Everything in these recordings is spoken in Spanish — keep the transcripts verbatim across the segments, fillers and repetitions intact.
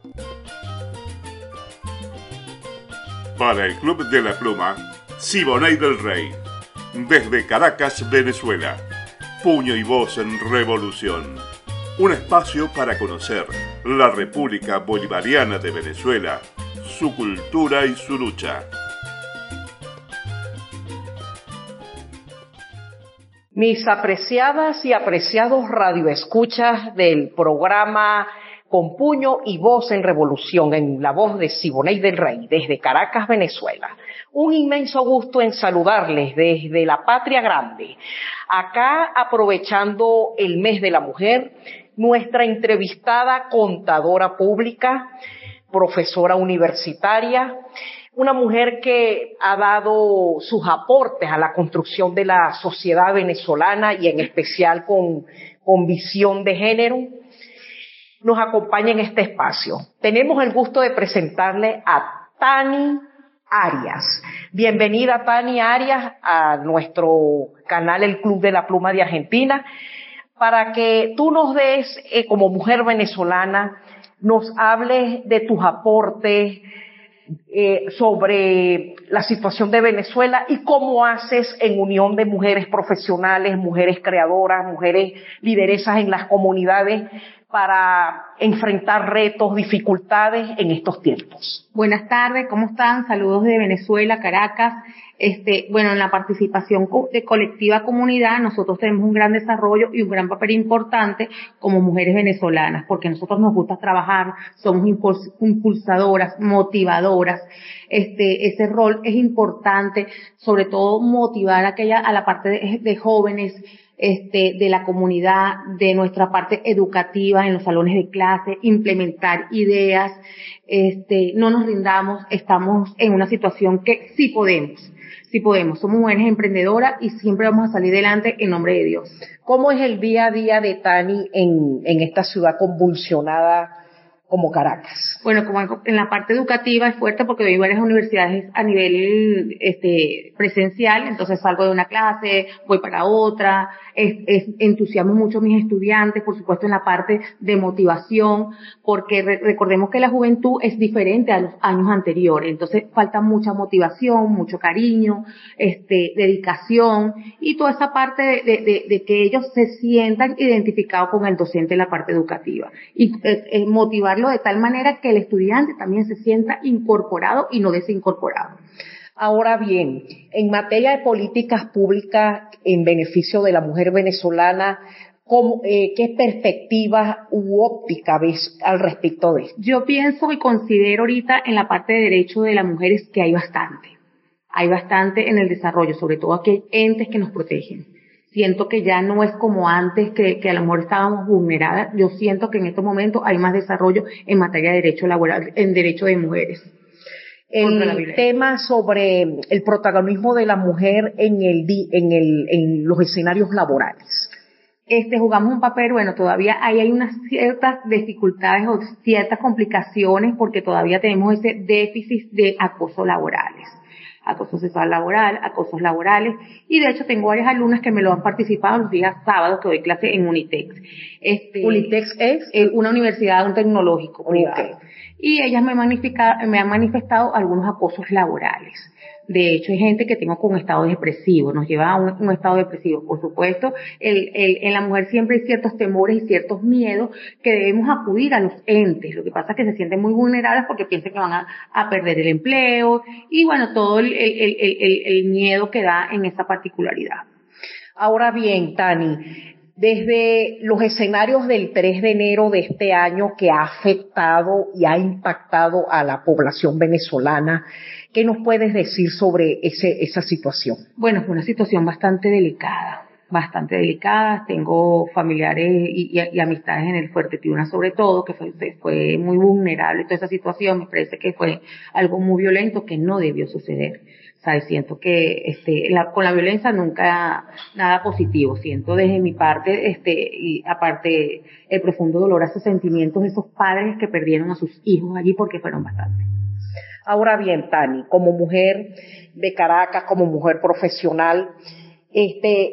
Para el Club de la Pluma, Siboney del Rey. Desde Caracas, Venezuela. Puño y voz en revolución. Un espacio para conocer la República Bolivariana de Venezuela, su cultura y su lucha. Mis apreciadas y apreciados radioescuchas del programa Con Puño y Voz en Revolución, en la voz de Siboney del Rey, desde Caracas, Venezuela. Un inmenso gusto en saludarles desde la Patria Grande. Acá, aprovechando el mes de la mujer, nuestra entrevistada contadora pública, profesora universitaria, una mujer que ha dado sus aportes a la construcción de la sociedad venezolana y en especial con, con visión de género, nos acompaña en este espacio. Tenemos el gusto de presentarle a Tani Arias. Bienvenida, Tani Arias, a nuestro canal El Club de la Pluma de Argentina, para que tú nos des, eh, como mujer venezolana, nos hables de tus aportes eh, sobre la situación de Venezuela y cómo haces en unión de mujeres profesionales, mujeres creadoras, mujeres lideresas en las comunidades para enfrentar retos, dificultades en estos tiempos. Buenas tardes, ¿cómo están? Saludos de Venezuela, Caracas. Este, bueno, en la participación de colectiva comunidad nosotros tenemos un gran desarrollo y un gran papel importante como mujeres venezolanas, porque a nosotros nos gusta trabajar, somos impulsadoras, motivadoras. Este, ese rol es importante, sobre todo motivar a aquella, a la parte de, de jóvenes, Este, de la comunidad, de nuestra parte educativa en los salones de clase, implementar ideas, este, no nos rindamos, estamos en una situación que sí podemos, sí podemos, somos mujeres emprendedoras y siempre vamos a salir adelante en nombre de Dios. ¿Cómo es el día a día de Tani en, en esta ciudad convulsionada como Caracas? Bueno, como en la parte educativa es fuerte porque doy varias universidades a nivel este presencial, entonces salgo de una clase, voy para otra, es, es, entusiasmo mucho a mis estudiantes, por supuesto en la parte de motivación, porque re, recordemos que la juventud es diferente a los años anteriores, entonces falta mucha motivación, mucho cariño, este dedicación y toda esa parte de, de, de, de que ellos se sientan identificados con el docente en la parte educativa y eh, eh, motivarlo de tal manera que el estudiante también se sienta incorporado y no desincorporado. Ahora bien, en materia de políticas públicas en beneficio de la mujer venezolana, ¿cómo, eh, ¿qué perspectivas u óptica ves al respecto de esto? Yo pienso y considero ahorita en la parte de derechos de las mujeres que hay bastante. Hay bastante en el desarrollo, sobre todo aquí hay entes que nos protegen. Siento que ya no es como antes, que, que a lo mejor estábamos vulneradas. Yo siento que en estos momentos hay más desarrollo en materia de derecho laboral, en derecho de mujeres. El tema sobre el protagonismo de la mujer en el en el en los escenarios laborales. Este jugamos un papel, bueno, todavía ahí hay unas ciertas dificultades o ciertas complicaciones porque todavía tenemos ese déficit de acoso laborales. Acoso sexual laboral, acosos laborales, y de hecho tengo varias alumnas que me lo han participado los días sábados que doy clase en Unitex. Este, Unitex es eh, una universidad, un tecnológico privado. Okay. Y ellas me, me han manifestado algunos acosos laborales. De hecho, hay gente que tengo con estado depresivo, nos lleva a un, un estado depresivo. Por supuesto, el, el, en la mujer siempre hay ciertos temores y ciertos miedos que debemos acudir a los entes. Lo que pasa es que se sienten muy vulnerables porque piensan que van a, a perder el empleo y bueno, todo el, el, el, el, el miedo que da en esa particularidad. Ahora bien, Tani, desde los escenarios del tres de enero de este año que ha afectado y ha impactado a la población venezolana, ¿qué nos puedes decir sobre ese, esa situación? Bueno, es una situación bastante delicada, bastante delicada. Tengo familiares y, y, y amistades en el Fuerte Tiuna sobre todo, que fue, fue muy vulnerable toda esa situación. Me parece que fue algo muy violento que no debió suceder. ¿Sabes? Siento que este, la, con la violencia nunca nada positivo. Siento desde mi parte, este, y aparte, el profundo dolor a esos sentimientos de esos padres que perdieron a sus hijos allí porque fueron bastantes. Ahora bien, Tani, como mujer de Caracas, como mujer profesional, este,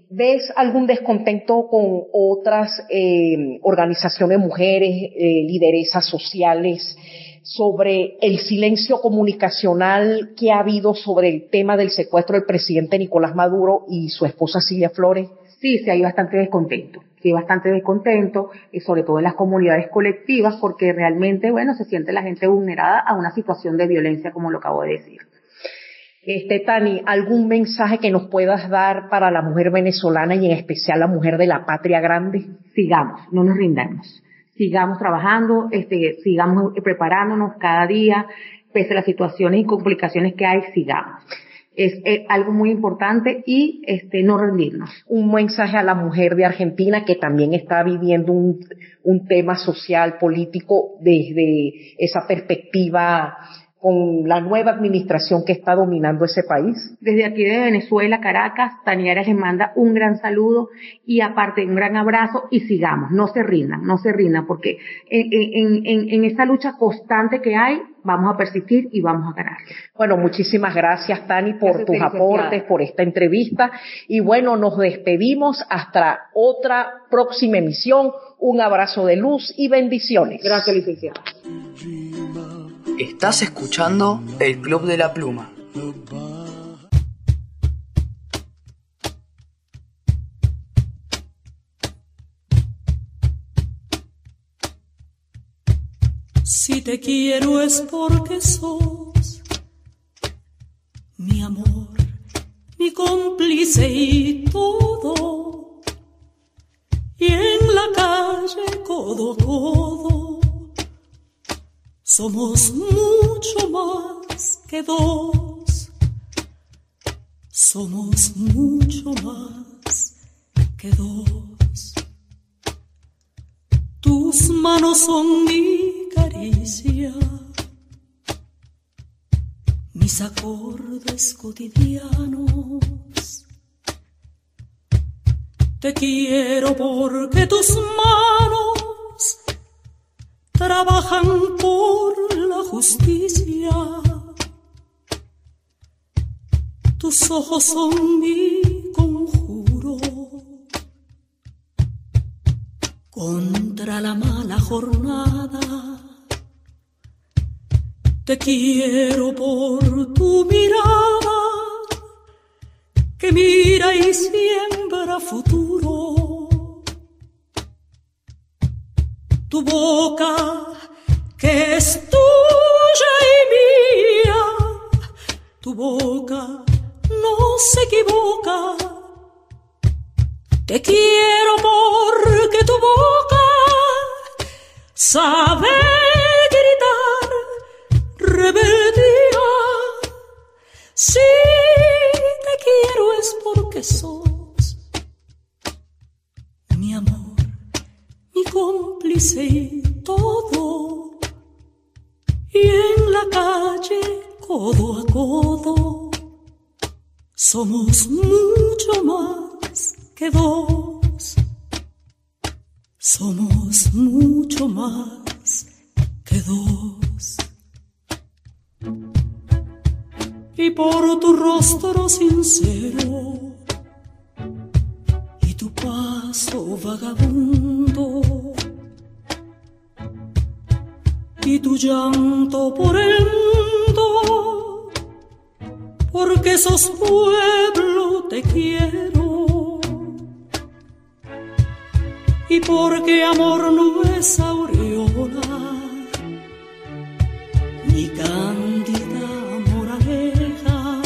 ¿ves algún descontento con otras eh, organizaciones de mujeres, eh, lideresas sociales, sobre el silencio comunicacional que ha habido sobre el tema del secuestro del presidente Nicolás Maduro y su esposa Cilia Flores? Sí, sí hay bastante descontento, sí hay bastante descontento, y sobre todo en las comunidades colectivas, porque realmente, bueno, se siente la gente vulnerada a una situación de violencia, como lo acabo de decir. Este, Tani, ¿algún mensaje que nos puedas dar para la mujer venezolana y en especial la mujer de la patria grande? Sigamos, no nos rindamos. Sigamos trabajando, este, sigamos preparándonos cada día, pese a las situaciones y complicaciones que hay, sigamos. Es, es algo muy importante y este, no rendirnos. Un mensaje a la mujer de Argentina que también está viviendo un, un tema social, político, desde esa perspectiva con la nueva administración que está dominando ese país. Desde aquí de Venezuela, Caracas, Taniara les manda un gran saludo y aparte un gran abrazo y sigamos, no se rindan, no se rindan porque en, en, en, en esa lucha constante que hay vamos a persistir y vamos a ganar. Bueno, muchísimas gracias, Tani, por tus aportes, por esta entrevista y bueno, nos despedimos hasta otra próxima emisión. Un abrazo de luz y bendiciones. Gracias, licenciada. Estás escuchando El Club de la Pluma. Si te quiero es porque sos mi amor, mi cómplice y todo. Y en la calle codo a codo somos mucho más que dos. Somos mucho más que dos. Tus manos son mi caricia, mis acordes cotidianos. Te quiero porque tus manos trabajan por la justicia. Tus ojos son mi conjuro contra la mala jornada. Te quiero por tu mirada que mira y siembra futuro. Tu boca que es tuya y mía, tu boca no se equivoca. Te quiero porque tu boca sabe gritar rebeldía. Si te quiero es porque sos mi amor, mi cómplice y todo. Y en la calle, codo a codo, somos mucho más que dos. Somos mucho más que dos. Y por tu rostro sincero y tu paso vagabundo y tu llanto por el mundo, porque sos pueblo te quiero, y porque amor no es aureola ni cándida moraleja,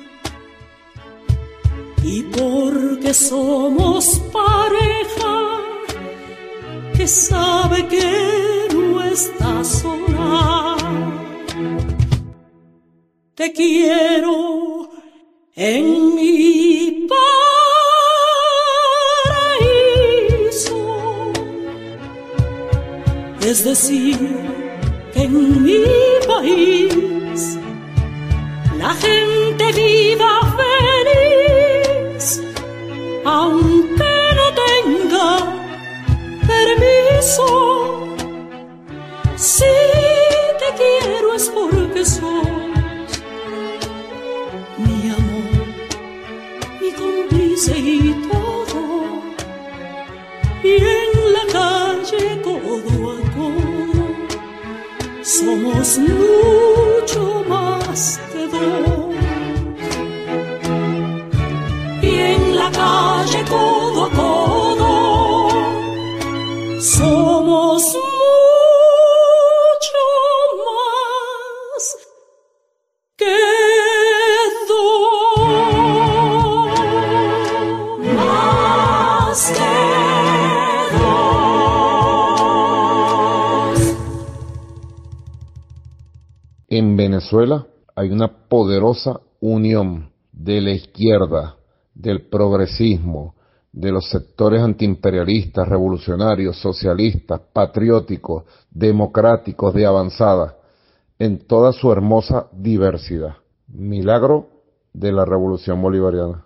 y porque somos pareja que sabe que no está sola. Te quiero en mi paraíso, es decir, que en mi país la gente viva feliz, aunque no tenga permiso. Si te quiero es porque sos mi amor, mi cómplice y todo. somos mucho más de dos. Y en la calle codo a codo somos mucho más que dos. Más que En Venezuela hay una poderosa unión de la izquierda, del progresismo, de los sectores antiimperialistas, revolucionarios, socialistas, patrióticos, democráticos, de avanzada, en toda su hermosa diversidad. Milagro de la Revolución Bolivariana.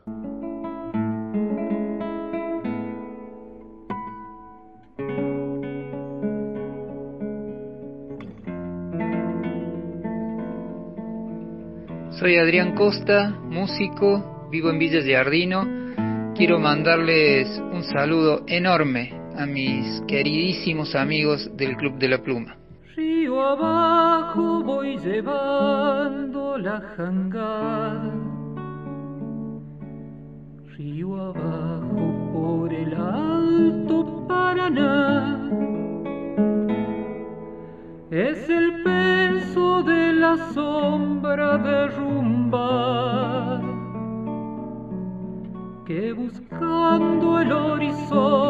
Soy Adrián Costa, músico, vivo en Villa Giardino. Quiero mandarles un saludo enorme a mis queridísimos amigos del Club de la Pluma. Río abajo voy llevando la jangada, río abajo por el Alto Paraná. Es el peso de la sombra derrumbada que buscando el horizonte